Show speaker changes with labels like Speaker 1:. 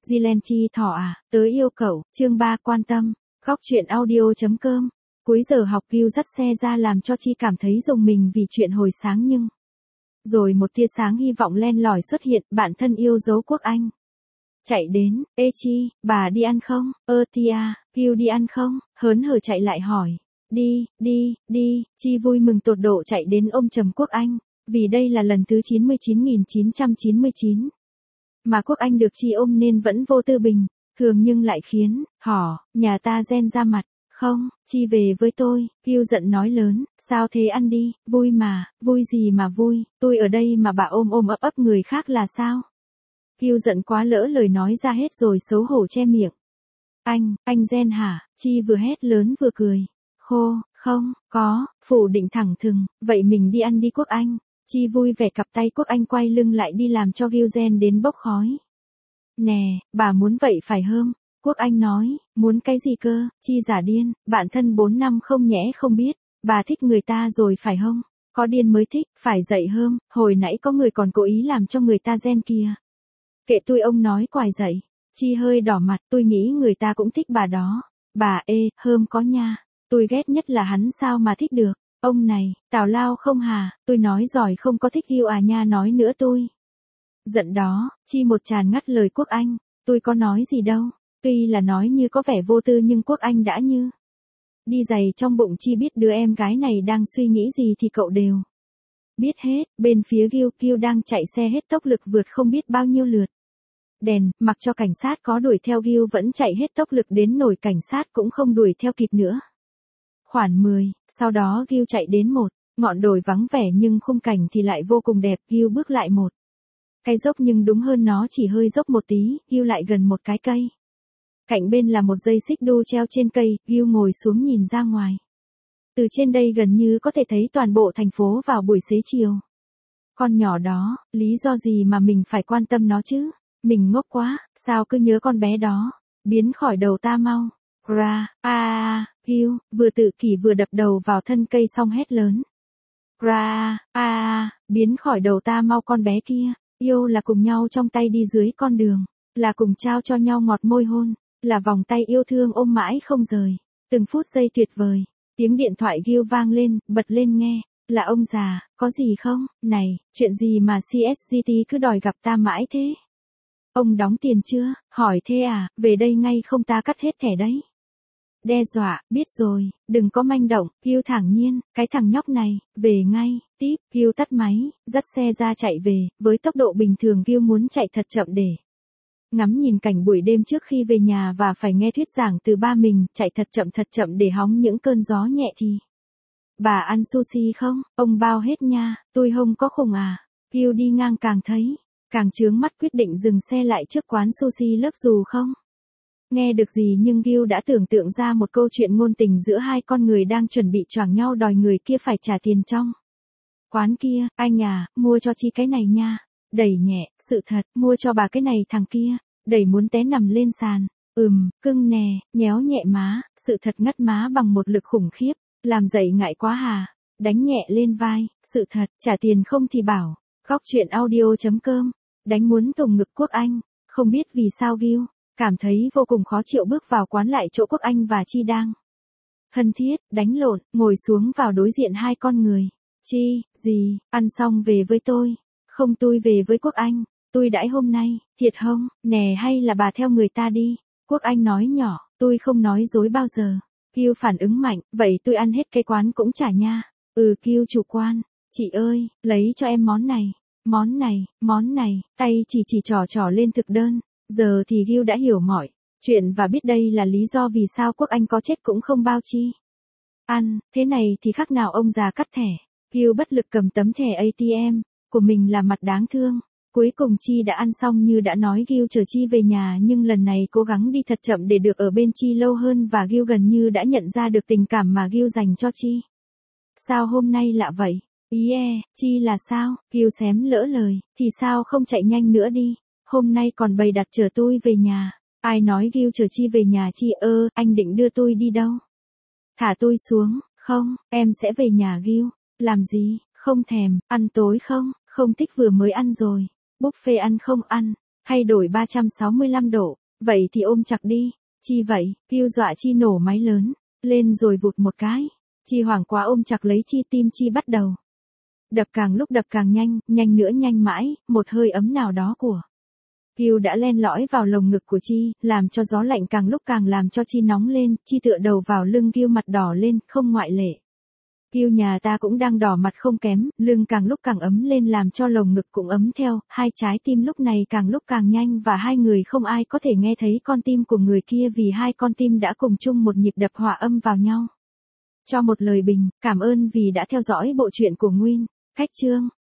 Speaker 1: Gilen Chi thỏ à, tớ yêu cậu, chương 3 quan tâm, góc truyện audio.com. Cuối giờ học Gil dắt xe ra làm cho Chi cảm thấy rùng mình vì chuyện hồi sáng nhưng. Rồi một tia sáng hy vọng len lỏi xuất hiện, bạn thân yêu dấu Quốc Anh. Chạy đến, ê Chi, bà đi ăn không? Tia, Gil đi ăn không? Hớn hở chạy lại hỏi. Đi, Chi vui mừng tột độ chạy đến ôm chầm Quốc Anh, vì đây là lần thứ 99.999. Mà Quốc Anh được Chi ôm nên vẫn vô tư bình, thường nhưng lại khiến, nhà ta gen ra mặt. Không, Chi về với tôi, Gil giận nói lớn, sao thế ăn đi, vui mà, vui gì mà vui, tôi ở đây mà bà ôm ấp người khác là sao? Gil giận quá lỡ lời nói ra hết rồi xấu hổ che miệng. Anh gen hả? Chi vừa hét lớn vừa cười. Không, có, phủ định thẳng thừng, vậy mình đi ăn đi Quốc Anh. Chi vui vẻ cặp tay Quốc Anh quay lưng lại đi làm cho Gil gen đến bốc khói. Nè, bà muốn vậy phải không? Quốc Anh nói, muốn cái gì cơ? Chi giả điên, bạn thân 4 năm không nhẽ không biết, bà thích người ta rồi phải không? Có điên mới thích, phải dậy hơm, hồi nãy có người còn cố ý làm cho người ta gen kìa. Kệ tôi ông nói quài dậy. Chi hơi đỏ mặt, tôi nghĩ người ta cũng thích bà đó. Bà hơm có nha. Tôi ghét nhất là hắn sao mà thích được. Ông này, tào lao không hà, tôi nói giỏi không có thích Gil à nha nói nữa tôi. Giận đó, Chi một tràn ngắt lời Quốc Anh, tôi có nói gì đâu, tuy là nói như có vẻ vô tư nhưng Quốc Anh đã như đi giày trong bụng. Chi biết đứa em gái này đang suy nghĩ gì thì cậu đều biết hết. Bên phía Gil đang chạy xe hết tốc lực vượt không biết bao nhiêu lượt đèn, mặc cho cảnh sát có đuổi theo Gil vẫn chạy hết tốc lực đến nổi cảnh sát cũng không đuổi theo kịp nữa. Khoảng 10, sau đó Gil chạy đến một ngọn đồi vắng vẻ nhưng khung cảnh thì lại vô cùng đẹp. Gil bước lại một cái dốc nhưng đúng hơn nó chỉ hơi dốc một tí. Gil lại gần một cái cây. Cạnh bên là một dây xích đu treo trên cây. Gil ngồi xuống nhìn ra ngoài. Từ trên đây gần như có thể thấy toàn bộ thành phố vào buổi xế chiều. Con nhỏ đó, lý do gì mà mình phải quan tâm nó chứ? Mình ngốc quá, sao cứ nhớ con bé đó? Biến khỏi đầu ta mau. Gil, vừa tự kỷ vừa đập đầu vào thân cây xong hét lớn. Biến khỏi đầu ta mau con bé kia. Yêu là cùng nhau trong tay đi dưới con đường. Là cùng trao cho nhau ngọt môi hôn. Là vòng tay yêu thương ôm mãi không rời. Từng phút giây tuyệt vời. Tiếng điện thoại Gil vang lên, bật lên nghe. Là ông già, có gì không? Này, chuyện gì mà CSGT cứ đòi gặp ta mãi thế? Ông đóng tiền chưa? Hỏi thế à, về đây ngay không ta cắt hết thẻ đấy. Đe dọa, biết rồi, đừng có manh động. Gil thản nhiên, cái thằng nhóc này, về ngay. Tiếp, Gil tắt máy, dắt xe ra chạy về, với tốc độ bình thường Gil muốn chạy thật chậm để ngắm nhìn cảnh buổi đêm trước khi về nhà và phải nghe thuyết giảng từ ba mình, chạy thật chậm để hóng những cơn gió nhẹ thì. Bà ăn sushi không? Ông bao hết nha, tôi không có khùng à. Gil đi ngang càng thấy càng chướng mắt quyết định dừng xe lại trước quán sushi lớp dù không. Nghe được gì nhưng Gil đã tưởng tượng ra một câu chuyện ngôn tình giữa hai con người đang chuẩn bị choảng nhau đòi người kia phải trả tiền trong quán kia. Anh à, mua cho Chi cái này nha. Đẩy nhẹ, sự thật, mua cho bà cái này thằng kia. Đẩy muốn té nằm lên sàn. Cưng nè, nhéo nhẹ má, sự thật ngắt má bằng một lực khủng khiếp. Làm dậy ngại quá hà. Đánh nhẹ lên vai, sự thật, trả tiền không thì bảo. Góc truyện audio.com. Đánh muốn thùng ngực Quốc Anh. Không biết vì sao Gil cảm thấy vô cùng khó chịu bước vào quán lại chỗ Quốc Anh và Chi đang hân thiết, đánh lộn, ngồi xuống vào đối diện hai con người. Chi, gì, ăn xong về với tôi. Không tôi về với Quốc Anh, tôi đãi hôm nay, thiệt không, nè hay là bà theo người ta đi. Quốc Anh nói nhỏ, tôi không nói dối bao giờ. Gil phản ứng mạnh, vậy tôi ăn hết cái quán cũng trả nha. Gil chủ quan, chị ơi, lấy cho em món này, tay chỉ trỏ lên thực đơn. Giờ thì Gil đã hiểu mọi chuyện và biết đây là lý do vì sao Quốc Anh có chết cũng không bao Chi ăn. Thế này thì khác nào ông già cắt thẻ. Gil bất lực cầm tấm thẻ ATM của mình là mặt đáng thương. Cuối cùng Chi đã ăn xong như đã nói. Gil chở Chi về nhà nhưng lần này cố gắng đi thật chậm để được ở bên Chi lâu hơn và Gil gần như đã nhận ra được tình cảm mà Gil dành cho Chi. Sao hôm nay lạ vậy? Chi là sao? Gil xém lỡ lời, thì sao không chạy nhanh nữa đi? Hôm nay còn bày đặt chở tôi về nhà. Ai nói Gil chở Chi về nhà Chi? Anh định đưa tôi đi đâu? Thả tôi xuống. Không, em sẽ về nhà Gil. Làm gì? Không thèm, ăn tối không? Không thích vừa mới ăn rồi. Buffet ăn không ăn? Hay đổi 365 độ, vậy thì ôm chặt đi. Chi vậy, Kiêu dọa Chi nổ máy lớn, lên rồi vụt một cái. Chi hoảng quá ôm chặt lấy Chi, tim Chi bắt đầu đập, càng lúc đập càng nhanh, nhanh nữa nhanh mãi, một hơi ấm nào đó của Kiêu đã len lỏi vào lồng ngực của Chi, làm cho gió lạnh càng lúc càng làm cho Chi nóng lên. Chi tựa đầu vào lưng Kiêu, mặt đỏ lên, không ngoại lệ. Kiêu nhà ta cũng đang đỏ mặt không kém, lưng càng lúc càng ấm lên làm cho lồng ngực cũng ấm theo, hai trái tim lúc này càng lúc càng nhanh và hai người không ai có thể nghe thấy con tim của người kia vì hai con tim đã cùng chung một nhịp đập hòa âm vào nhau. Cho một lời bình, cảm ơn vì đã theo dõi bộ truyện của Nguyên. Khách chương